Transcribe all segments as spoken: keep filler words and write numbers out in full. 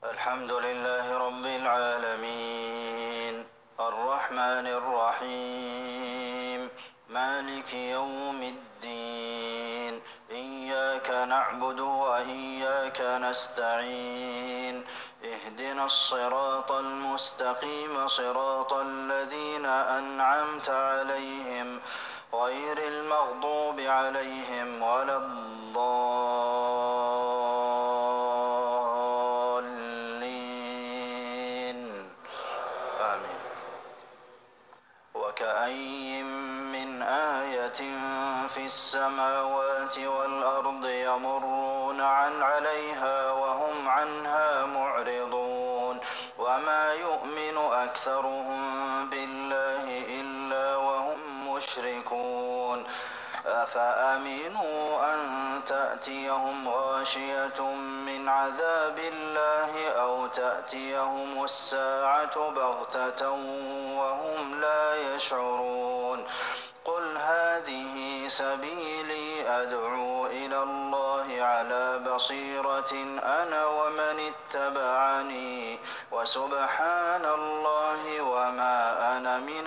الحمد لله رب العالمين الرحمن الرحيم مالك يوم الدين إياك نعبد وإياك نستعين اهدنا الصراط المستقيم صراط الذين أنعمت عليهم غير المغضوب عليهم ولا الضالين آمين. وكأين من آية في السماوات والأرض يمرون عن عليها وهم عنها معرضون وما يؤمن أكثرهم بالله إلا وهم مشركون أفأمنوا أن تأتيهم غاشية من عذاب الله أو تأتيهم الساعة بغتة وهم لا يشعرون قل هذه سبيلي أدعو إلى الله على بصيرة أنا ومن اتبعني وسبحان الله وما أنا من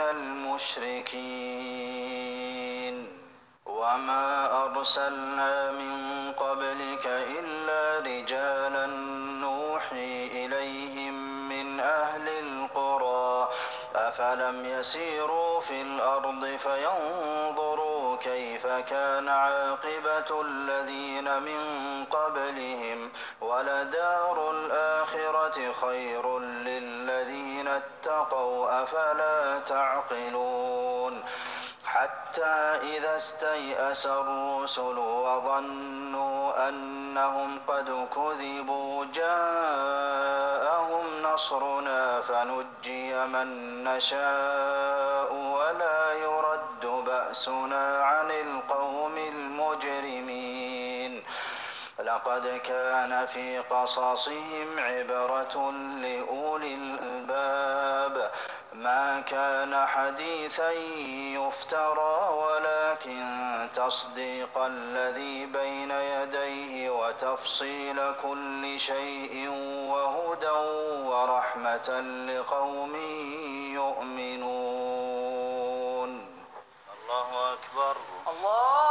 المشركين. وما أرسلنا من قبلك إلا رجالا نوحي إليهم من أهل القرى أفلم يسيروا في الأرض فينظروا كيف كان عاقبة الذين من قبلهم ولدار الآخرة خير للذين اتقوا أفلا تعقلون. حتى إذا استيأس الرسل وظنوا أنهم قد كذبوا جاءهم نصرنا فنجي من نشاء ولا يرد بأسنا عن القوم المجرمين. لقد كان في قصصهم عبرة لأولي الألباب ما كان حديثا يفترى ولكن تصديق الذي بين يديه وتفصيل كل شيء وهدى ورحمة لقوم يؤمنون. الله أكبر. الله